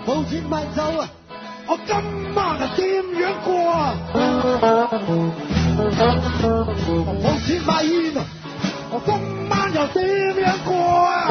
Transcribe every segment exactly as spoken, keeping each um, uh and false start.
冇錢買酒啊！我今晚係點樣過啊？冇錢買煙啊！我今晚又點樣過啊？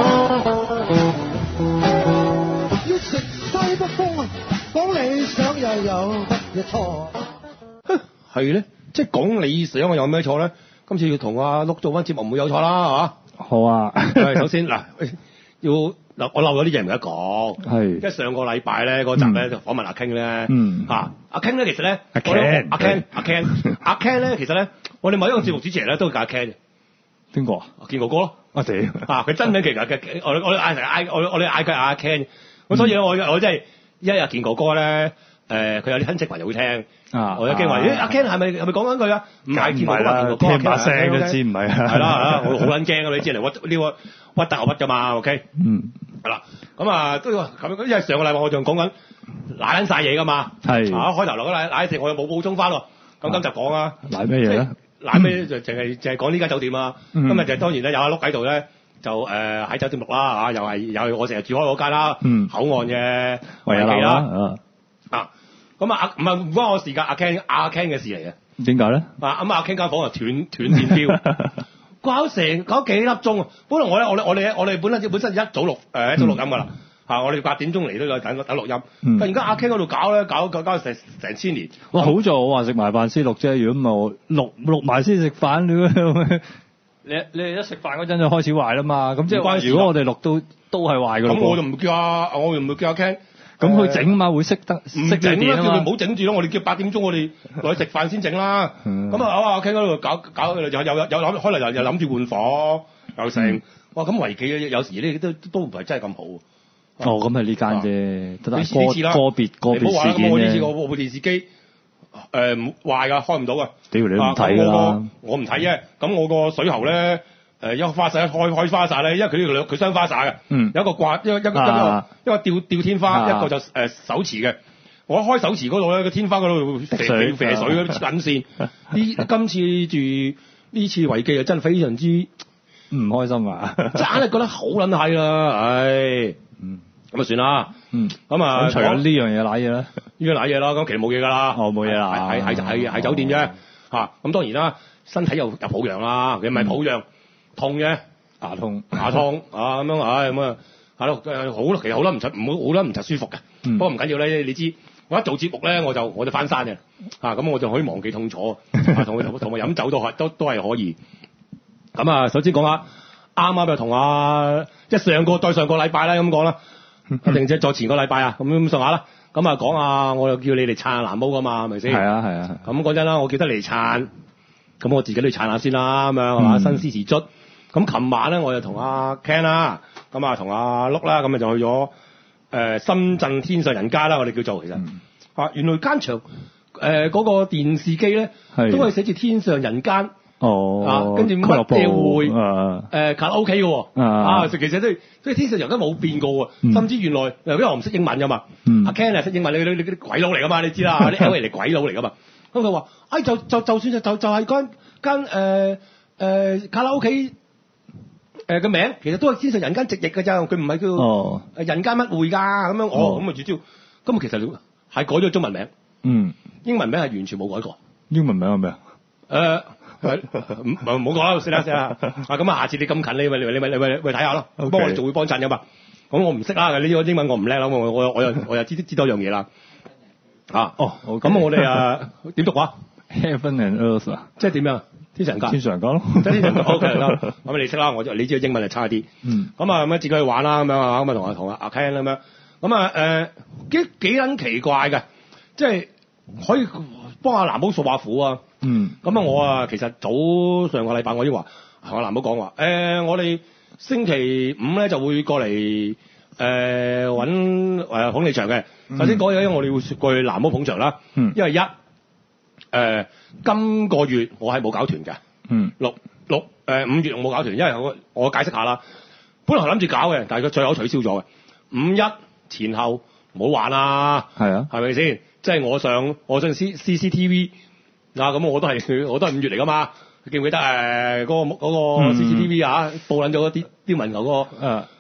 要食西北風啊！講理想又有乜嘢錯？ 係咧，即係講理想有咩錯咧？今次要同阿碌做翻節目唔會有錯啦，係嘛？ 好啊。 首先嗱，要嗱我漏咗啲嘢唔記得講。係。即係上個禮拜咧嗰集咧就訪問阿 King 咧。嗯。嚇，阿 King 咧其實咧，阿 Ken，阿 Ken，阿 Ken，阿 Ken 咧其實咧，我哋某一個節目主持人咧都叫阿 Ken 嘅。邊個啊？健哥哥咯。我屌。啊，佢真名其實嘅，我我哋嗌成嗌我我哋嗌佢阿 Ken。咁所以咧，我我真係一日健哥哥咧。誒佢、呃、有啲親戚朋友會聽，啊、我一驚話，咦阿 Ken 係咪係咪講緊佢啊？唔係，見到嗰個見到嗰個聽把聲都知唔係啊？係啦係啦，我好撚驚啊！你知嚟屈呢個屈得我屈㗎嘛 ？OK，嗯，係啦，咁啊都要咁，因為上個禮拜我仲講緊攋撚晒嘢㗎嘛，係啊開頭留嗰攋攋食我又冇補充翻喎，咁今集講啊，攋咩嘢咧？攋咩就淨係淨係講呢間酒店啊，今日就當然咧有阿碌喺度咧。就誒喺、呃、酒店錄啦嚇，又係又係我成日住開嗰間啦，嗯、口岸嘅維記啦，啊咁啊唔係唔關我事㗎，阿 Ken 阿 Ken 嘅事嚟嘅。點解咧？啊咁阿 Ken 間房就斷斷電錶，搞成搞幾粒鐘啊！本來我咧我哋我哋我哋本身本身一早錄誒、呃、一早錄音㗎啦嚇，我哋八點鐘嚟都有等等錄音，嗯、突然間阿 Ken 嗰度搞咧搞搞搞成成千年。哇！好在我話食埋飯先錄啫，如果唔係我錄錄埋先食飯你你你哋一食飯嗰陣就開始壞啦嘛，咁即係如果我哋錄到都係壞㗎。咁我就唔叫阿我又唔會叫阿 Ken。咁佢整啊嘛，會識得唔整啦，叫佢唔好整住咯。我哋叫八點鐘我哋落去食飯先整啦。咁啊阿 Ken 嗰度搞搞又又又有諗，可能又又諗住換房又成。哇！咁維記有時呢都都唔係真係咁好。哦，咁係呢間啫，得呢次啦，個別個別事件啫。我呢次個部電視機。誒唔壞㗎，開唔到㗎。屌你唔睇㗎啦！我唔睇啫。咁我個水喉咧，誒一個花灑開開花灑咧，因為佢呢個佢雙花灑嘅。嗯。有一個掛，一個一個一個一個吊吊天花，一個就誒手持嘅。我一開手持嗰度咧，個天花嗰度會射射水嗰啲緊線。呢今次住呢次維記啊，真係非常之唔開心啊！真係覺得好撚係啦，唉。嗯。咁啊算啦，嗯，咁啊，除咗呢樣嘢瀨嘢咧，呢樣瀨嘢啦，咁其實冇嘢㗎啦，哦冇嘢啦，係係係係酒店啫，嚇，咁當然啦，身體又又抱恙啦，佢唔係抱恙，痛嘅，牙痛牙痛啊咁樣，唉咁啊，係咯，好其實好啦唔出唔好好啦唔出舒服嘅，不過唔緊要咧，你知我一做節目咧我就我就翻山嘅，啊咁我就可以忘記痛楚，同佢同埋飲酒都係都都係可以，咁啊首先講下啱啱就同阿即係上個對上個禮拜啦咁講啦。定即係再前個禮拜啊，咁咁上下啦，咁啊講下，我又叫你嚟撐下藍毛噶嘛，係咪先？係啊係啊。咁講真啦，我記得嚟撐，咁我自己都嚟撐下先啦，咁樣係嘛，新絲時卒。咁琴晚咧，我就同阿 Ken 啦，咁啊同阿碌啦，咁啊就去咗誒、呃、深圳天上人間啦，我哋叫做其實。嗯、啊，原來間場誒嗰個電視機咧，的都係寫住天上人間。哦，啊，跟住乜嘢會誒卡拉 OK 嘅喎，啊，其實都即係天上人間冇變過喎，嗯、甚至原來因為我唔識英文㗎嘛，阿、嗯啊、Ken 係識英文，你你你啲鬼佬嚟㗎嘛，你知啦，啲 L A 嚟鬼佬嚟㗎嘛，咁佢話，哎就就就算就就就係間間誒誒卡拉 OK 誒嘅名，其實都係天上人間直譯㗎咋，佢唔係叫誒人間乜會㗎咁樣，哦咁啊絕招，咁啊其實係改咗中文名，嗯，英文名係完全冇改過，英文名係咩啊？誒。係唔唔好講啦，先啦先啦。啊咁啊，下次你咁近，你咪你咪你咪你咪睇下咯。幫 Okay. 我哋做會幫襯㗎嘛。咁我唔識啦，呢個英文我唔叻啦。我我我又我又知知道一樣嘢啦。啊哦，咁 Okay. 我哋啊點讀啊 ？Heaven and Earth 啊，即係點樣？天上人間。天上人間咯。即係天上人間。O K 啦。咁你識啦，我你知道英文係差啲。嗯。咁啊咁啊，自己去玩啦咁樣啊，咁啊同阿同阿阿 Ken 咁樣。咁啊誒幾幾撚奇怪嘅，即係可以幫阿藍寶訴下苦啊。嗯，咁啊，我啊，其實早上個禮拜我已經話，同阿藍寶講話，誒，我哋星期五咧就會過嚟誒揾誒捧你場嘅。嗯、首先講嘢，因為我哋會過去藍寶捧場啦。嗯，因為一誒、呃、今個月我係冇搞團嘅。嗯，六六誒五月我冇搞團，因為我我解釋下啦。本來諗住搞嘅，但係佢最後取消咗嘅。五一前後唔好玩啦。係啊，係咪先？即係我上我上 C C C T V。嗱咁、啊、我都係我都係五月嚟噶嘛，記唔記得誒嗰、呃那個嗰、那個 C C T V 啊，報撚咗啲啲文球嗰個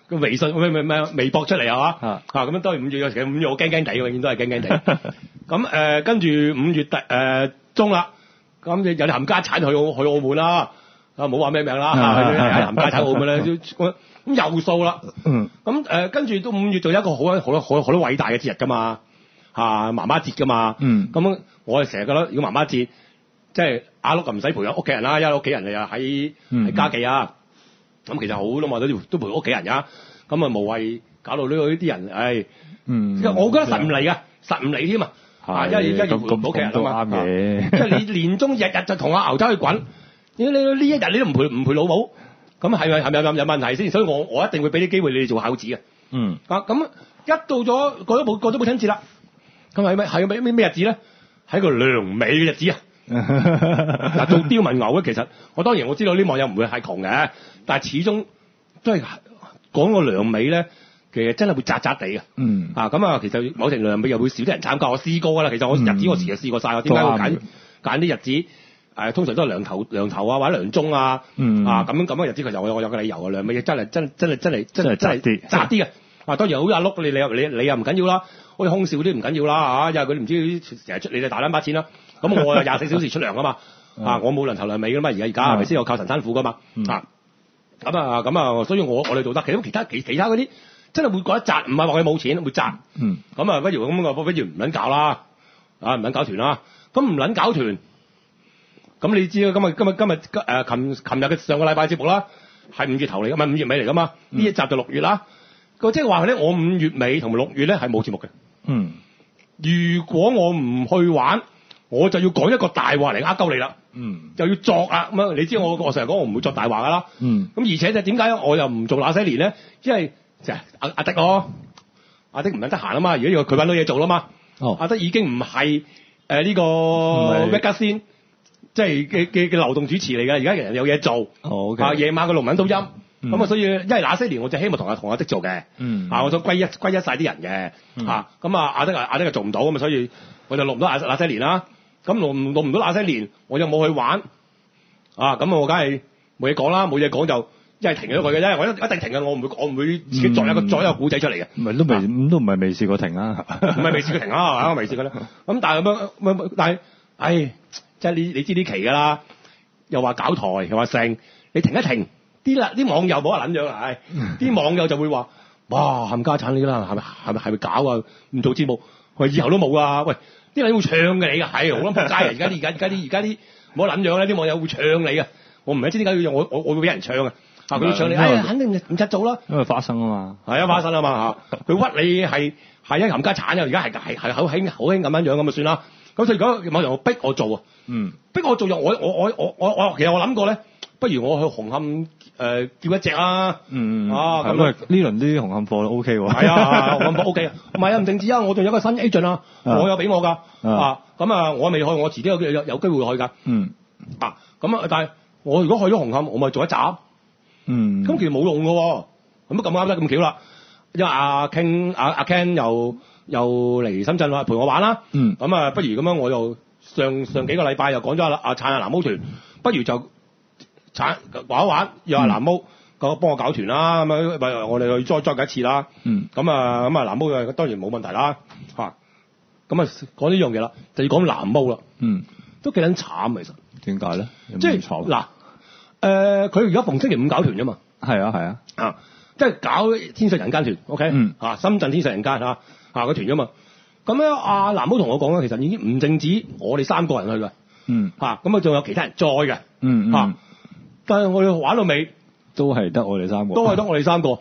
個微信咩咩咩微博出嚟係嘛？啊咁樣當然五月其實五月我驚驚地，永遠都係驚驚地。咁誒跟住五月第誒中啦，咁有啲冚家產去去澳門啦，啊冇話咩名啦，冚家產澳門咧，咁又數啦。咁誒跟住到五月仲有一個好好多好好多偉大嘅節日㗎嘛，嚇媽媽節㗎嘛。咁我哋成日覺得如果媽媽節，即係阿碌就唔使陪屋企人啦，因為屋企人又喺喺家記啊。咁其實好多嘛，都都陪屋企人㗎。咁啊無謂搞到呢個呢啲人，唉，嗯，我覺得實唔嚟㗎，實唔嚟添啊！啊，因為而家要陪屋企人啊嘛，即係你年中日日就同阿牛仔去滾，你你呢一日你都唔陪唔陪老母，咁係咪係咪有有問題先？所以我我一定會俾啲機會你哋做孝子嘅。嗯。啊，咁一到咗過咗母過咗母親節啦，咁係咪係咩咩日子咧？係一個良美嘅日子啊！嗱，做刁民牛咧，其實我當然我知道啲網友唔會係窮嘅，但係始終都係講個良美咧。其實真係會渣渣地嘅，嗯啊咁啊，其實某程度上又會少啲人參加。我試過㗎啦，其實我日子我時就試過晒。我點解會揀揀啲日子？誒、呃，通常都係梁頭梁頭啊，或者梁中啊，嗯啊咁樣咁嘅日子，其實我有我有個理由嘅。良美真係真真係真係真係真係渣啲嘅。啊，當然好阿碌，你你又你你又唔緊要啦，好似空少啲唔緊要啦嚇，因為佢唔知成日出你哋大兩把錢啦。咁我有廿四小時出糧㗎嘛，啊我冇梁頭梁尾㗎嘛，而家而家係咪先？我靠陳山虎㗎嘛，啊咁啊咁啊，所以我我哋做得。其實其他其其他嗰啲。真係會覺得賺，唔係話佢冇錢，會賺。嗯。咁啊，不如咁啊，不如唔撚搞啦，啊唔撚搞團啦。咁唔撚搞團，咁你知啦。今日今日今日誒，琴琴日嘅上個禮拜節目啦，係五月頭嚟㗎嘛，五月尾嚟㗎嘛。呢、嗯、一集就六月啦。個即係話咧，我五月尾同埋六月咧係冇節目嘅。嗯。如果我唔去玩，我就要講一個大話嚟呃鳩你啦。嗯。就要作啊咁啊！你知我我成日講我唔會作大話㗎啦。嗯。咁而且就點解我又唔做那些年咧？因為就係阿阿迪咯，阿迪唔撚得閒啊嘛，而家要佢揾到嘢做啦嘛。哦，阿迪已經唔係誒呢個 Magazine 即係嘅嘅嘅流動主持嚟㗎，而家人有嘢做。哦，OK。啊，夜晚個錄揾到音，咁、嗯、啊，所以因為那些年我就希望同阿同阿迪做嘅。嗯。啊，我想歸一歸一曬啲人嘅。嗯。啊，咁啊，阿迪阿迪就做唔到咁啊，所以我就錄唔到那那些年啦。咁錄唔錄唔到那些年，我又冇去玩。啊，咁我梗係冇嘢講啦，冇嘢講就。即係停咗佢嘅啫，我一一定停嘅，我唔會我唔會自己作一個作一個古仔出嚟嘅。 唔係都未，咁都唔係未試過停啊， 唔係未試過停啊，係嘛？我未試過咧。咁但係咁樣，但係，唉，即係你你知呢期㗎啦，又話搞台，又話剩，你停一停，啲啦啲網友冇得撚樣啦，唉，啲網友就會話，哇，冚家產你啦，係咪係咪係咪搞啊？唔做節目，喂，以後都冇啊！喂，啲人會唱嘅你㗎，係好撚仆街啊！而家啲而家而家啲而家啲冇得撚樣咧，啲網友會唱你㗎，我唔係知點解要我我我會俾人唱啊！啊！佢唱你，哎呀，肯定唔出做啦， 因為花生啊嘛， 係啊，花生啊嘛嚇，佢屈你係係一冚家產啊！而家係係係好興好興咁樣樣咁就算啦。咁所以如果某人逼我做啊，嗯，逼我做又我我我我我我其實我諗過咧，不如我去紅磡誒、呃、叫一隻啊，嗯啊咁呢輪啲紅磡貨都 OK 喎， 係啊，紅磡貨 OK 啊，唔係啊，唔淨止啊，我仲有個新 agent 啊，我有俾我㗎啊，咁啊我未去，我遲啲有有有機會去㗎，嗯啊咁啊，但係我如果去咗紅磡，我咪做一集。嗯，咁其實冇用㗎喎，咁咁啱得咁巧啦，因為阿 Ken 阿阿 Ken 又又嚟深圳話陪我玩啦，嗯，咁啊不如咁樣我又上上幾個禮拜又講咗阿阿撐阿藍毛團，不如就撐玩一玩，又話藍毛個幫我搞團啦，咁啊我哋去再再一次啦，嗯，咁啊咁啊藍毛又當然冇問題啦，嚇，咁啊講呢樣嘢啦，就要講藍毛啦，嗯，都幾撚慘其實， 點解咧？ 即係嗱。誒，佢而家逢星期五搞團啫嘛， 係啊係啊， 啊，即係搞天上人間團 ，OK，嗯，啊，深圳天上人間嚇，啊個團啫嘛。咁咧，阿藍毛同我講咧，其實已經唔淨止我哋三個人去嘅，嗯，嚇，咁啊仲有其他人載嘅，嗯嚇、嗯，但係我哋玩到尾都係得我哋三個， 都係得我哋三個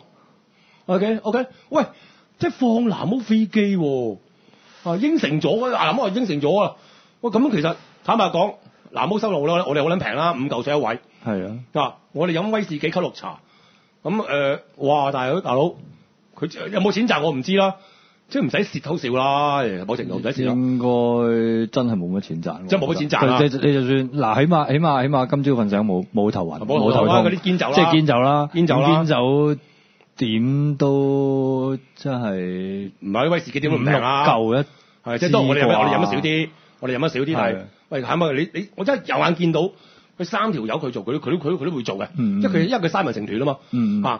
，OK OK，喂，即係放藍毛飛機喎，啊應承咗，阿藍毛話應承咗啊，喂咁其實坦白講，藍毛收路咧，我哋好撚平啦，五嚿水一位。係啊，嗱，我哋飲威士忌溝綠茶，咁誒、呃，哇！大佬大佬，佢有冇錢賺我唔知啦，即係唔使蝕好少啦，冇程度唔使蝕。 應該真係冇乜錢賺， 即係冇乜錢賺啦。 你就算嗱，起碼起碼起碼今朝瞓醒冇冇頭暈， 冇頭暈嗰啲堅酒啦， 即係堅酒啦， 堅酒啦， 堅酒點都真係唔係威士忌點都唔平啦， 夠一係即係當我哋我哋飲得少啲，我哋飲得少啲，但係喂係咪你你我真係有眼見到。佢三條友佢做，佢都佢都佢都佢都會做嘅、嗯，即係佢因為佢三人成團啊嘛，嗯、啊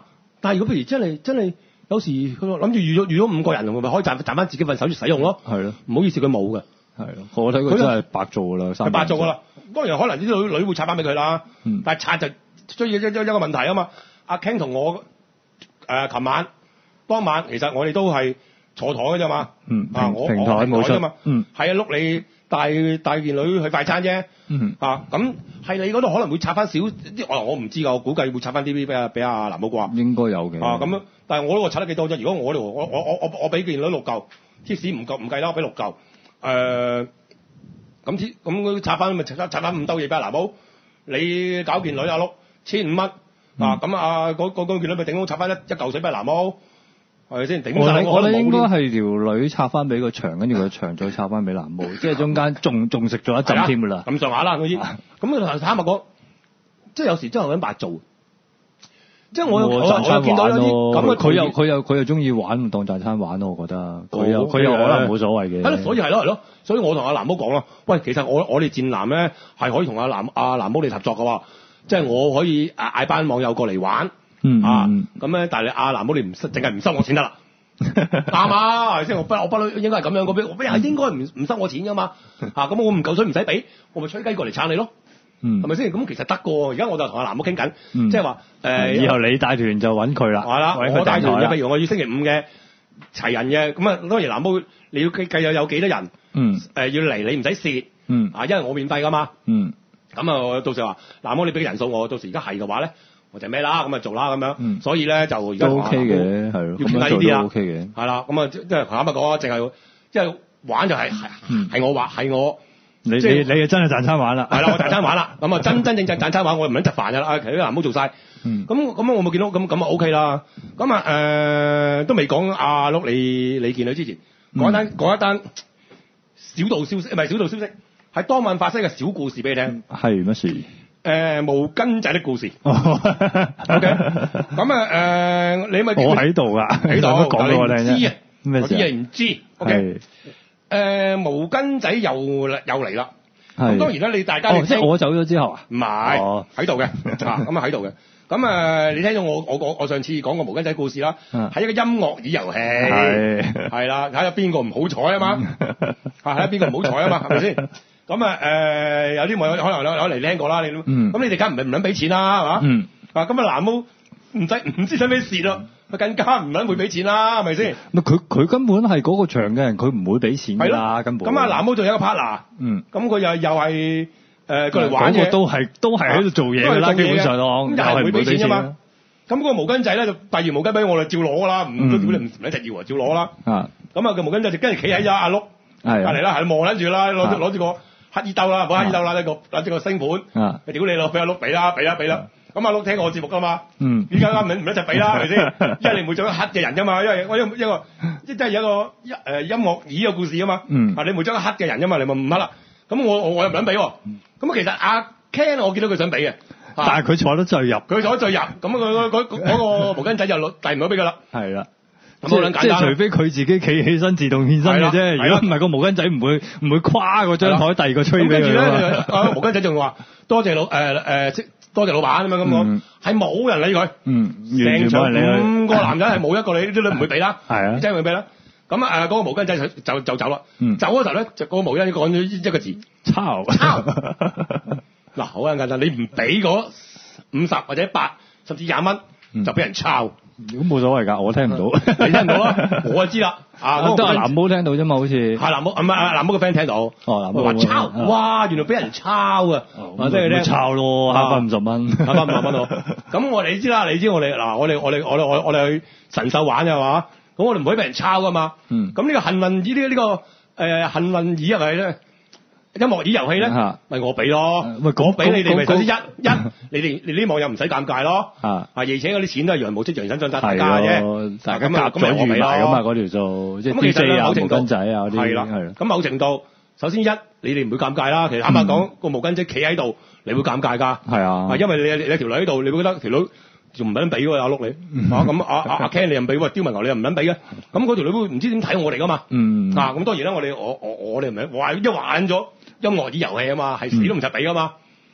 但係如果譬如真係真係有時佢諗住預咗預咗五個人，咪可以賺賺翻自己份手使用咯。係咯，唔好意思，佢冇嘅。係咯，我睇佢真係白做㗎啦，佢白做㗎啦。當然可能啲女女會拆翻俾佢啦，嗯、但係拆就需要一一一個問題啊嘛。阿 Ken 同我誒琴、呃、晚當晚其實我哋都係坐台嘅啫嘛。嗯，啊我平台冇錯嘛。嗯，係啊，碌你帶帶件女去快餐啫。嗯，啊咁係你嗰度可能會拆翻少啲，我我唔知㗎，我估計會拆翻啲俾阿俾阿藍寶啩。應該有嘅。啊咁，但係我嗰個拆得幾多啫？如果我度我我我我我俾件女六嚿，貼士唔夠唔計啦，我俾六嚿。誒咁貼咁佢拆翻咪拆拆翻五兜嘢俾阿藍寶，你搞件女阿碌千五蚊啊咁啊嗰嗰嗰件女咪頂多拆翻一一嚿水俾阿藍寶。係咪先？頂晒我哋應該係條女拆翻俾個牆，跟住個牆再拆翻俾藍寶，即係中間仲仲食咗一陣添㗎啦。咁上下啦，嗰啲。咁坦白講，即係有時真係好撚白做。即係我我我見到有啲咁嘅，佢又佢又佢又中意玩當大餐玩咯，我覺得。佢又佢又可能冇所謂嘅。係咯，所以係咯係咯，所以我同阿藍寶講咯，喂，其實我我哋戰艦咧係可以同阿藍阿藍寶你合作㗎喎，即係我可以嗌班網友過嚟玩。嗯啊，咁咧，但係你阿藍寶你唔收，淨係唔收我錢得啦，啱啊，係先？我不我不嬲應該係咁樣，我俾我俾係應該唔唔收我錢噶嘛，啊咁我唔夠水唔使俾，我咪吹雞過嚟撐你咯，係咪先？咁其實得㗎，而家我就同阿藍寶傾緊，即係話誒，以後你帶團就揾佢啦，係啦，我帶團嘅，譬如我要星期五嘅齊人嘅，咁啊當然藍寶你要計有有幾多人，嗯，誒要嚟你唔使蝕，嗯，啊因為我免費噶嘛，嗯，咁啊到時話藍寶你俾人數我，到時而家係嘅話咧。我就咩啦，咁咪做啦咁樣，嗯、所以咧就而家 O K 嘅，係咯，要傾下呢啲啦，係啦，咁啊即係坦白講，淨係即係玩就係係係我話係我，你即係你你真係賺餐玩啦，係啦，我賺餐玩啦，咁啊真真正正賺餐玩，我唔撚執煩㗎啦，其實啲藍寶做晒，咁咁我冇見到咁咁啊 O K 啦，咁啊誒都未講阿碌你你見佢之前講一單講一單小道消息，唔係小道消息，係當晚發生嘅小故事俾你聽，係乜事？誒、呃、毛巾仔的故事 ，OK，咁啊誒，你咪我喺度噶，喺度講俾我聽啫，咩事？有啲嘢唔知 ，OK，誒、呃、毛巾仔又又嚟啦，咁當然啦，你大家、哦、你即係我走咗之後啊？唔係喺度嘅，咁啊喺度嘅，咁啊你聽咗我我我我上次講個毛巾仔故事啦，係一個音樂椅遊戲，係係啦，睇下邊個唔好彩啊嘛，睇下邊個唔好彩啊嘛，係咪先？咁啊誒有啲網友可能攞攞嚟聽過啦，你咁、嗯、你哋梗唔係唔撚俾錢啦，係嘛？嗯、啊咁啊藍寶唔使唔知使咩事咯，佢更加唔撚會俾錢啦，係咪先？佢佢根本係嗰個場嘅人，佢唔會俾錢㗎啦，根本。咁啊藍寶仲有一個 partner，嗯，咁佢又又係誒過嚟玩嘅，嗰個都係都係喺度做嘢㗎啦，基本上咯，咁又係唔會俾錢㗎嘛。咁嗰個毛巾仔咧就遞完毛巾俾我哋照攞㗎啦，唔都屌你唔唔一直要啊，照攞啦。啊，咁啊個毛巾仔就跟住企喺咗阿碌隔離啦，係望緊住啦，攞攞住個乞衣兜啦，冇乞衣兜啦，呢個攞住個星盤，啊，屌你咯，俾阿碌俾啦，俾啦，俾啦，咁阿碌聽我節目噶嘛，嗯，依家啱唔唔一齊俾啦，係咪先？因為你唔會做一個黑嘅人噶嘛，因為我一一個即係有一個一誒音樂椅嘅故事啊嘛，嗯，啊你唔會做一個黑嘅人噶嘛，你咪唔黑啦，咁我我又唔想俾喎，咁其實阿 Ken 我見到佢想俾嘅，但係佢坐得最入，佢坐得最入，咁佢嗰嗰個毛巾仔就攞遞唔到俾佢啦，係啦。即係即係，除非佢自己企起身自動獻身嘅啫。如果唔係，個毛巾仔唔會唔會跨嗰張台第二個吹俾佢。跟住咧，毛巾仔仲話多謝老誒誒，多謝老闆咁樣咁講，係冇人理佢。嗯，成場五個男人係冇一個你啲女唔會俾啦。係啊，真係會俾啦。咁啊誒，嗰個毛巾仔就就就走啦。走嗰時候咧，就個毛巾講咗一個字：抄抄。嗱，好簡單，你唔俾嗰五十或者八甚至廿蚊，就俾人抄。咁冇所謂㗎，我聽唔到，你聽唔到啦，我就知啦。啊，都係藍寶聽到啫嘛，好似係藍寶，唔係藍寶個 friend 聽到。哦，藍寶話抄，哇，原來俾人抄啊！啊，即係咧抄咯，慳翻五十蚊，慳翻五十蚊咯。咁我哋你知啦，你知我哋嗱，我哋我哋我哋我我哋去神獸玩嘅嘛，咁我哋唔可以俾人抄㗎嘛。嗯。咁呢個幸運椅呢呢個誒幸運椅係咧？音樂椅遊戲咧，咪我俾咯，咪我俾你哋咪首先一一，你哋你啲網友唔使尷尬咯，啊，而且嗰啲錢都係羊毛出羊身上得大家嘅，大家夾咗預埋咁嘛嗰條數，即係 D J 啊、毛巾仔啊嗰啲，係啦，係。咁某程度，首先一，你哋唔會尷尬啦。其實坦白講，個毛巾仔企喺度，你會尷尬㗎，係啊，因為你你條女喺度，你會覺得條女仲唔撚俾喎阿碌你，啊咁阿阿阿 Ken 你又唔俾喎，刁文牛你又唔撚俾嘅，咁嗰條女會唔知點睇我哋㗎嘛，嗯，啊咁當然啦，我哋我我我哋唔係話一玩咗。音樂椅遊戲啊嘛，係死都唔使俾噶嘛，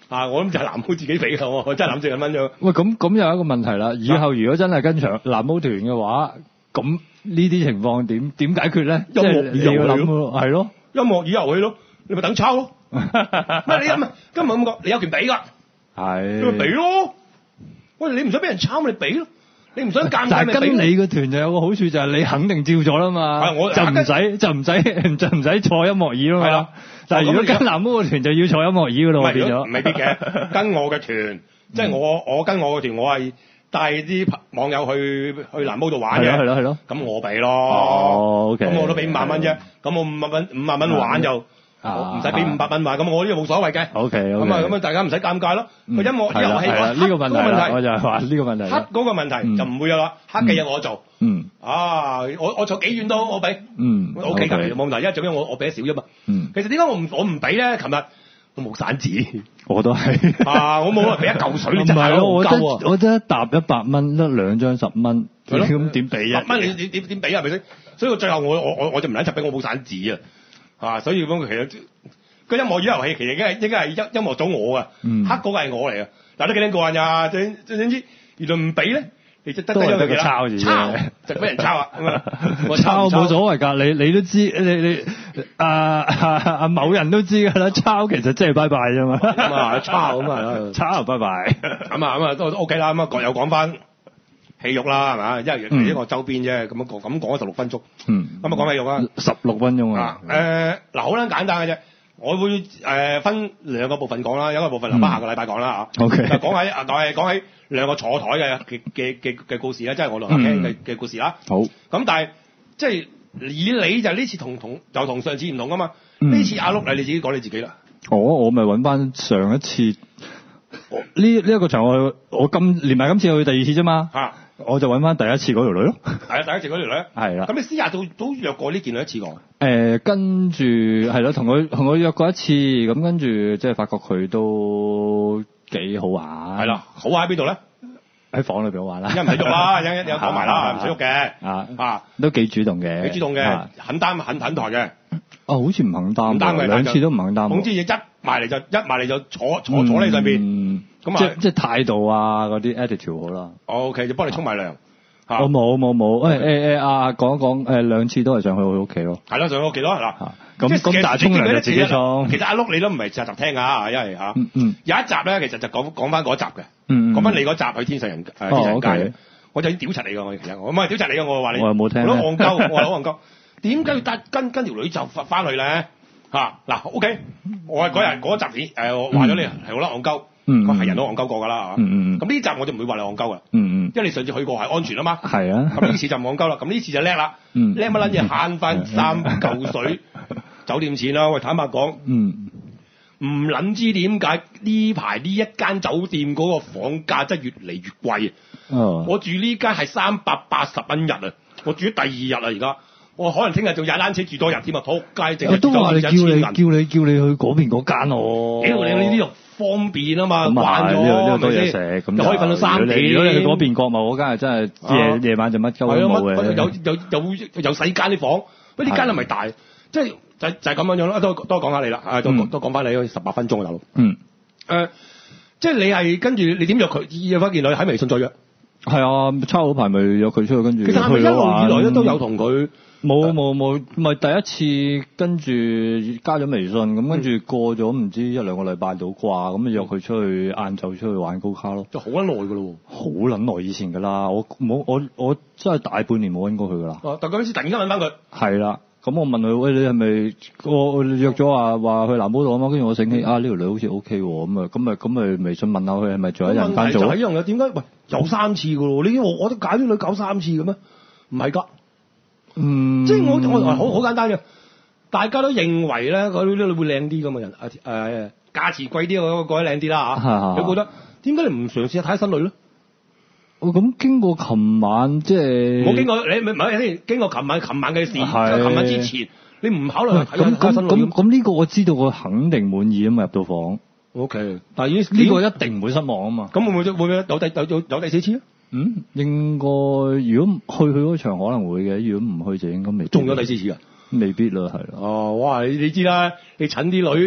啊，我諗就係藍毛自己俾嘅，我真係諗住咁樣樣。 喂，咁咁又有一個問題啦，以後如果真係跟長藍毛團嘅話，咁呢啲情況點點解決咧？ 音樂以後去咯， 係咯， 音樂以後去咯，你咪等抄咯。咩你唔係今日咁講，你有權俾㗎， 係你咪俾咯。喂，你唔想俾人抄咪你俾咯。你唔想尷尬咪俾。 跟你個團就有個好處就係你肯定照咗啦嘛，我就唔使就唔使就唔使坐音樂椅咯嘛。係啦，但係如果跟藍毛個團就要坐音樂椅㗎咯，變咗。 未必嘅，跟我嘅團，即係我我跟我嘅團，我係帶啲網友去去藍毛度玩嘅。 係咯係咯。 咁我俾咯。 哦 OK。 咁我都俾五萬蚊啫，咁我五萬蚊五萬蚊玩就。唔使俾五百蚊買，咁我呢個冇所謂嘅。O K，咁啊，咁啊，大家唔使尷尬咯。個音樂遊戲呢個問題，我就係話呢個問題。 黑嗰個問題就唔會有啦，黑嘅嘢我做。嗯。啊，我我坐幾遠都我俾。嗯。O K 㗎，冇問題，因為最緊我我俾得少啫嘛。嗯。其實點解我唔我唔俾咧？琴日我冇散紙。我都係。啊，我冇話俾一嚿水你真係好夠啊！ 我得一沓一百蚊，得兩張十蚊，咁點俾啊？ 十蚊你你點點俾啊？係咪先？所以我最後我我我我就唔撚柒俾我冇散紙啊！啊，所以咁其實個音樂遊戲其實應該係應該係音音樂組我㗎，嗯、黑嗰個係我嚟㗎。嗱都幾撚過癮呀！最最總之原來唔俾咧，你就得得咗佢啦。抄抄就俾人抄啊！ 我抄冇所謂㗎，你你都知，你你啊啊啊某人都知㗎啦。抄其實即係拜拜啫嘛。 咁啊抄咁啊抄拜拜。 咁啊咁啊都都 OK 啦。咁啊各有講翻戲肉啦，係嘛？因為係一個周邊啫，咁樣講咁講咗十六分鐘。嗯。咁啊講戲肉啦， 十六分鐘啊。 誒嗱，好撚簡單嘅啫。我會誒分兩個部分講啦，有一個部分留翻下個禮拜講啦嚇。O K。就講起啊，講係講起兩個坐台嘅嘅嘅嘅嘅故事啦，即係我同阿 Ken 嘅嘅故事啦。好。咁但係即係以你就呢次同同就同上次唔同啊嘛。呢次阿碌嚟你自己講你自己啦。 我我咪揾翻上一次呢呢一個場我我今連埋今次去第二次啫嘛。嚇。我就揾翻第一次嗰條女咯。係啊，第一次嗰條女。係啦。咁你私下都都約過呢件女一次過？誒、呃，跟住係咯，同佢同佢約過一次，咁跟住即係發覺佢都幾好玩。係啦，好玩喺邊度咧？喺房裏邊好玩啦。一唔使喐啦，一一有講埋啦，唔使喐嘅。啊啊，都幾主動嘅。幾主動嘅，啊、肯擔肯肯台嘅。啊，好似唔肯擔。唔擔嘅，兩次都唔肯擔。總之一埋嚟就一埋嚟就坐坐坐喺上邊。嗯。咁啊，即即態度啊，嗰啲 attitude 好啦。O K，就幫你沖埋涼。我冇冇冇，誒誒誒啊，講一講誒兩次都係上去佢屋企咯。係咯，上去屋企咯，係啦。咁咁但係沖涼就自己沖。其實阿碌你都唔係集集聽㗎，因為嚇。嗯嗯。有一集咧，其實就講講翻嗰集嘅。嗯嗯。講翻你嗰集去天上人誒天上人界。我就已經屌柒你㗎，我其實我唔係屌柒你㗎，我話你。我又冇聽。我都戇鳩，我話好戇鳩。點解要帶跟跟條女就翻翻去咧？嚇嗱 ，O K，我係嗰日嗰集片誒，我話咗你係好啦戇鳩。嗯，係人都戇鳩過㗎啦，嗯嗯嗯。咁呢集我就唔會話你戇鳩㗎，嗯嗯。因為你上次去過係安全啊嘛。係啊。咁呢次就唔戇鳩啦，咁呢次就叻啦。嗯。叻乜撚嘢慳翻三嚿水酒店錢啦？喂，坦白講，嗯，唔撚知點解呢排呢一間酒店嗰個房價真係越嚟越貴啊！哦。我住呢間係三百八十蚊日啊，我住咗第二日啊而家，我可能聽日仲踩單車住多日添啊，仆街！淨係都話你叫你叫你叫你去嗰邊嗰間喎。屌你你呢度！方便啊嘛，慣咗，呢度多嘢食，咁就可以瞓到三點。如果你去嗰邊國貿嗰間係真係夜夜晚就乜鳩都冇嘅。有有有有細間啲房，不過呢間又唔係大，即係就就係咁樣樣咯。多多講下你啦，啊都都講翻你十八分鐘啊大佬。嗯。誒，即係你係跟住你點約佢約翻件女喺微信再約？係啊，抄好排咪約佢出去跟住。其實係咪一路以來咧都有同佢？冇冇冇，咪第一次跟住加咗微信，咁跟住過咗唔知一兩個禮拜到啩，咁咪約佢出去晏晝出去玩高卡咯。就好撚耐噶咯，好撚耐以前噶啦，我冇我我真係大半年冇揾過佢噶啦。哦，但嗰陣時突然間揾翻佢。係啦，咁我問佢喂，你係咪我我約咗話話去藍毛度啊嘛？跟住我醒起啊呢條女好似 O K 喎，咁啊咁咪咁咪微信問下佢係咪仲有人翻做？問題就係一樣嘢，點解喂有三次噶咯？你我我都搞啲女搞三次嘅咩？唔係㗎。嗯，即係我我好好簡單嘅，大家都認為咧嗰啲女會靚啲咁嘅人，誒、呃、價錢貴啲嗰嗰啲靚啲啦嚇，你覺得點解你唔嘗試下睇新女咧？哦，咁經過琴晚即係冇經過你唔係先經過琴晚琴晚嘅事，係琴晚之前你唔考慮睇睇新女咁咁呢個我知道佢肯定滿意啊嘛，入到房 O K， 但係呢呢個一定唔會失望啊嘛。咁會唔會會唔會有第有有有第四次啊？嗯，應該如果去佢嗰場可能會嘅，如果唔去就應該未。中咗第四次啊？未必啦，係啦。哦，哇！你你知啦，你診啲女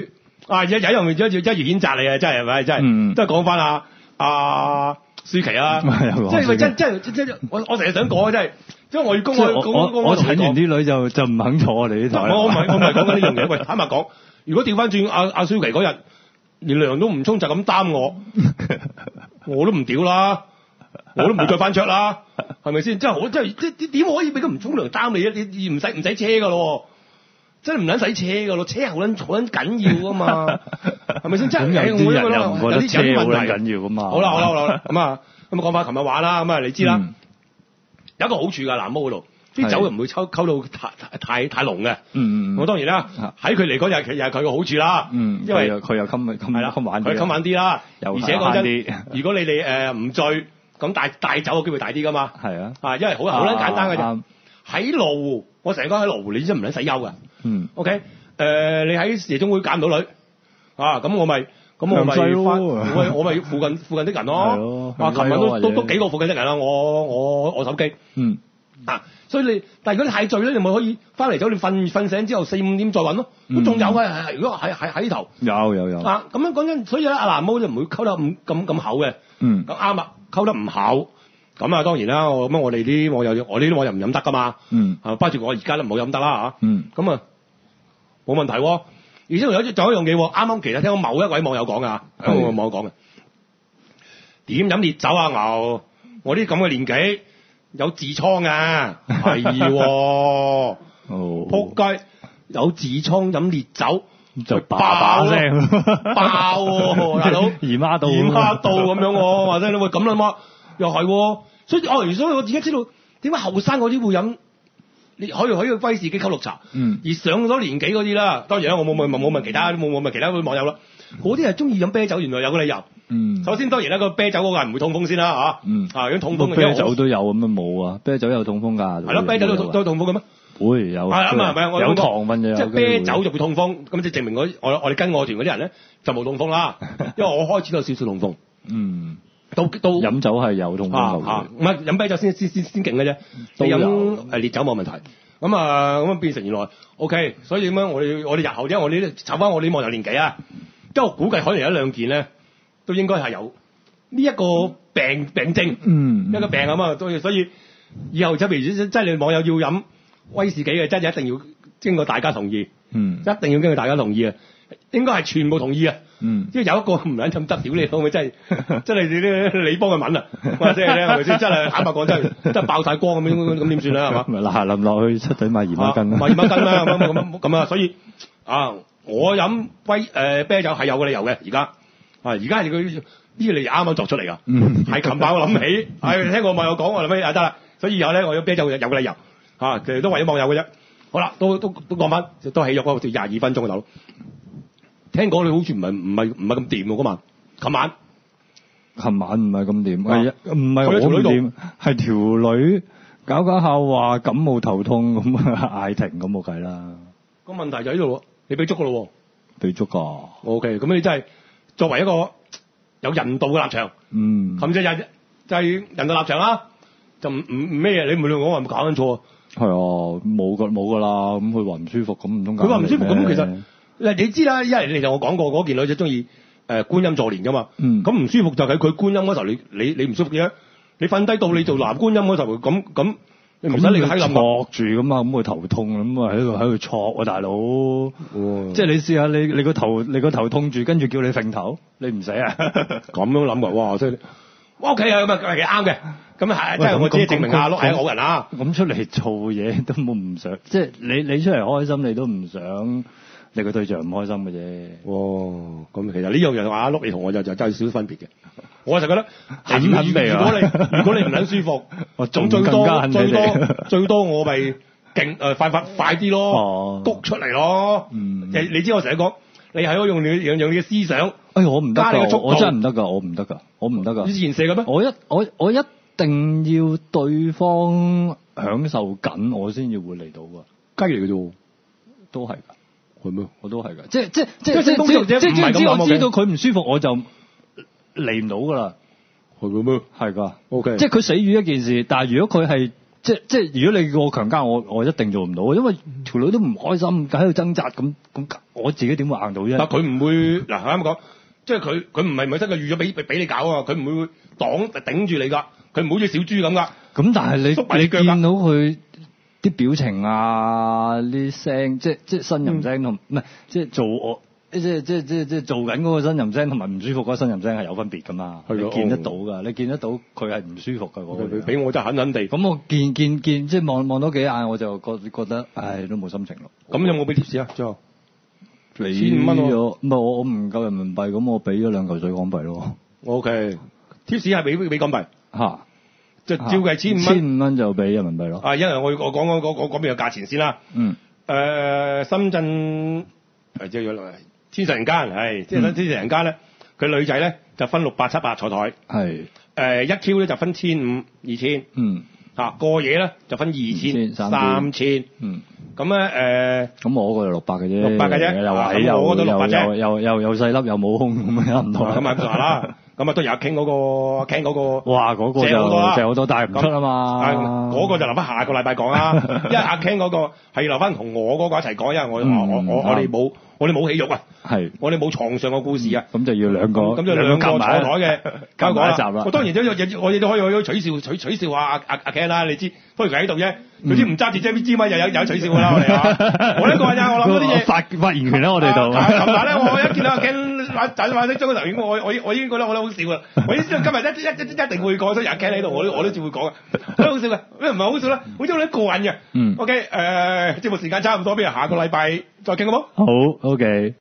啊，有有一樣一一一語譴責你啊，真係係咪？真係，嗯、都係講翻啊阿舒淇啊，即係真真即即我我成日想講啊，真係，因為我要公開我我我請完啲女就就唔肯坐我哋呢台。 我我唔係我唔係講緊呢樣嘢，喂，坦白講，如果調翻轉阿阿舒淇嗰日連涼都唔沖就咁擔我，我都唔屌啦，我都唔會再翻桌啦，係咪先？真係好真係即點可以俾佢唔沖涼擔你啊？你唔使唔使車噶咯？真係唔撚使車噶咯，車好撚好撚緊要噶嘛，係咪先？真係有啲人又唔覺得車好撚緊要噶嘛。 好啦好啦好啦，咁啊咁啊講翻琴日玩啦，咁啊你知啦，嗯、有一個好處㗎，藍毛嗰度啲酒又唔會抽溝到太太太濃嘅。嗯嗯。咁當然啦，喺佢嚟講又係又係佢個好處啦。嗯。因為佢又襟襟係啦，襟玩啲。佢襟玩啲啦。而且講真，如果你哋誒唔醉，咁帶帶走嘅機會大啲㗎嘛。係啊。啊，因為好好撚簡單㗎啫。喺羅湖，我成日講喺羅湖，你真唔撚使休㗎。嗯，OK，誒、呃，你喺夜總會揀唔到女，啊，咁我咪，咁我咪翻，我我咪附近附近的人咯，啊，琴日都都都幾個附近的人啦，我我我手機，嗯，啊，所以你，但係如果你太醉咧，你咪可以翻嚟酒店瞓瞓醒之後四五點再揾咯，咁仲、嗯、有嘅，如果喺喺喺頭，有有有，啊，咁樣講真，所以咧阿藍毛就唔會溝得咁咁咁厚嘅，嗯，咁啱啊，溝得唔厚。咁啊，當然啦，我咁我哋啲網友，我呢啲網友唔飲得噶嘛，嗯，啊，包住我而家都唔好飲得啦嚇，嗯，咁啊冇問題喎，而且仲有仲有一樣嘢喎，啱啱其實聽到某一位網友講噶，香港嘅網友講嘅，點飲烈酒啊牛，我啲咁嘅年紀有痔瘡啊，係喎，哦，仆街有痔瘡飲烈酒就爆爆聲，爆喎，大佬姨媽到姨媽到咁樣喎，或者你會咁啦嘛？又係喎，所以哦，所以我自己知道點解後生嗰啲會飲，你可以可以威士忌溝綠茶，嗯，而上咗年紀嗰啲啦，當然啦，我冇問冇問其他冇冇問其他網友啦，嗰啲係中意飲啤酒，原來有個理由，嗯，首先當然啦，個啤酒嗰個係唔會痛風先啦嚇，嗯，啊如果痛風嘅啤酒都有咁啊冇啊，啤酒有痛風㗎，係咯，啤酒都都痛風嘅咩？會有，係啊嘛係咪啊？有糖分嘅，即係啤酒就會痛風，咁即係證明我我我哋跟我團嗰啲人咧就冇痛風啦，因為我開始都有少少痛風，嗯。都都飲酒係有痛風嘅，唔係飲啤酒先先先先勁嘅啫。你飲誒烈酒冇問題。咁啊咁啊變成原來 OK，所以點樣我哋我哋日後因為我哋湊翻我哋網友年紀啊，即係我估計可能有一兩件咧，都應該係有呢一個病病症，嗯，一個病咁啊，所以所以以後即係譬如即係你網友要飲威士忌嘅，真係一定要經過大家同意，嗯，一定要經過大家同意啊，應該係全部同意啊。嗯，即係有一個唔撚咁得屌你，可唔可以真係真係你啲你幫佢問啊？或者係咪先？真係坦白講，真係真係爆晒光咁樣咁點算咧？係嘛？咪嗱臨落去七仔買姨媽巾，買姨媽巾啦咁咁咁啊！所以啊，我飲威誒啤酒係有個理由嘅。而家啊，而家係佢呢個理由啱啱作出嚟㗎，係琴晚我諗起，係聽個網友講我諗起啊得啦。所以以後咧，我飲啤酒有個理由嚇，其實都為咗網友嘅啫。好啦，都都都講翻，都起咗嗰好似廿二分鐘嗰度。聽講你好似唔係唔係唔係咁掂喎嗰晚，琴晚，琴晚唔係咁掂，係唔係我唔掂，係條女搞搞下話感冒頭痛咁嗌停咁冇計啦。個問題就喺度喎，你俾足噶咯喎，俾足噶。O K，咁你真係作為一個有人道嘅立場，嗯，咁即係就係人道立場啦，就唔唔唔咩嘢，你唔會講話搞緊錯啊。係啊，冇噶冇噶啦，咁佢話唔舒服，咁唔通佢話唔舒服咁其實。嗱，你知啦，因為你同我講過嗰件女仔中意誒觀音坐蓮噶嘛，咁唔、嗯、舒服就喺佢觀音嗰時候，你你你唔舒服嘅，你瞓低到你做男觀音嗰時候，咁咁你唔使你喺度托住咁啊，咁佢頭痛咁啊喺度喺度挫啊大佬，哦、即係你試下你你個頭你個頭痛住，跟住叫你揈頭，你唔使啊？咁樣諗啊，哇！即係哇 OK 啊，咁啊係啱嘅，咁啊即係我只係證明阿碌係好人啊。咁出嚟做嘢都冇唔想，即係你你出嚟開心，你都唔想。你個對象唔開心嘅啫。哦，咁其實呢樣嘢阿碌你同我就就真係少少分別嘅。我就覺得，如果你如果你唔撚舒服，咁最多最多最多我咪勁誒快快快啲咯，谷出嚟咯。嗯，你知我成日講，你係可以用你樣樣嘅思想。哎，我唔得㗎，我真係唔得㗎，我唔得㗎，我唔得㗎。以前射嘅咩？我一我我一定要對方享受緊，我先至會嚟到㗎。雞嚟嘅啫，都係㗎。係咩？我都係㗎，即係即係即係即係即係即係知我知道佢唔舒服，我就嚟唔到㗎啦。係咁咩？係㗎。O K。即係佢死於一件事，但係如果佢係即即如果你叫我強姦我，我一定做唔到，因為條女都唔開心，喺度掙扎咁咁，我自己點會硬到啫？ 但佢唔會嗱，啱啱講，即係佢佢唔係咪真係預咗俾俾你搞啊？佢唔會擋頂住你㗎，佢唔好似小豬咁㗎。咁但係你你見到佢啲表情啊，啲聲即即呻吟聲同唔係即做我。即係即係即係即係做緊嗰個呻吟聲同埋唔舒服嗰個呻吟聲係有分別㗎嘛？你見得到㗎，你見得到佢係唔舒服㗎嗰個。 俾我真係狠狠地。咁我見見見即係望望多幾眼，我就覺覺得唉都冇心情咯。 咁有冇俾貼士啊？最後俾千五蚊喎。唔係我我唔夠人民幣，咁我俾咗兩嚿水港幣咯。 O K，貼士係俾俾港幣嚇， 就照計千五蚊。 千五蚊就俾人民幣咯。 啊，因為我我講講講講嗰邊嘅價錢先啦。 嗯。 誒，深圳係即係天神人間係，即係天神人間咧，佢女仔咧就分六百七百坐台， 係誒一 Q 咧就分千五二千， 嗯嚇過夜咧就分二千三千，嗯咁咧誒， 咁我嗰個就六百嘅啫， 六百嘅啫， 又矮又又又又又細粒又冇胸咁樣唔同， 咁啊咁話啦，咁啊都有傾嗰個阿 Ken 嗰個， 哇嗰個就就好多帶唔出啊嘛， 嗰個就留翻下個禮拜講啦，因為阿 Ken 嗰個係留翻同我嗰個一齊講，因為我我我我哋冇。我哋冇戲肉啊，係我哋冇床上嘅故事啊， 咁就要兩個， 咁就兩個坐台嘅交講一集啦。 我當然都有我哋都可以取笑取取笑下阿阿阿 Ken 啦，你知當然喺度啫，佢知唔揸住即係邊支咪又有有取笑㗎啦，我哋啊，我一個咋，我諗嗰啲嘢發發言權啦，我哋度。 琴日咧，我一見到阿 Ken 玩仔玩啲將個頭影，我我我已經覺得我都好笑啦，我已經知道今日一一一一定會講，所以阿 Ken 喺度，我都我都照會講嘅，好好笑嘅，咩唔係好笑啦，好似好過癮嘅。嗯。OK，誒節目時間差唔多，不如下個禮拜再傾好冇？ 好 OK。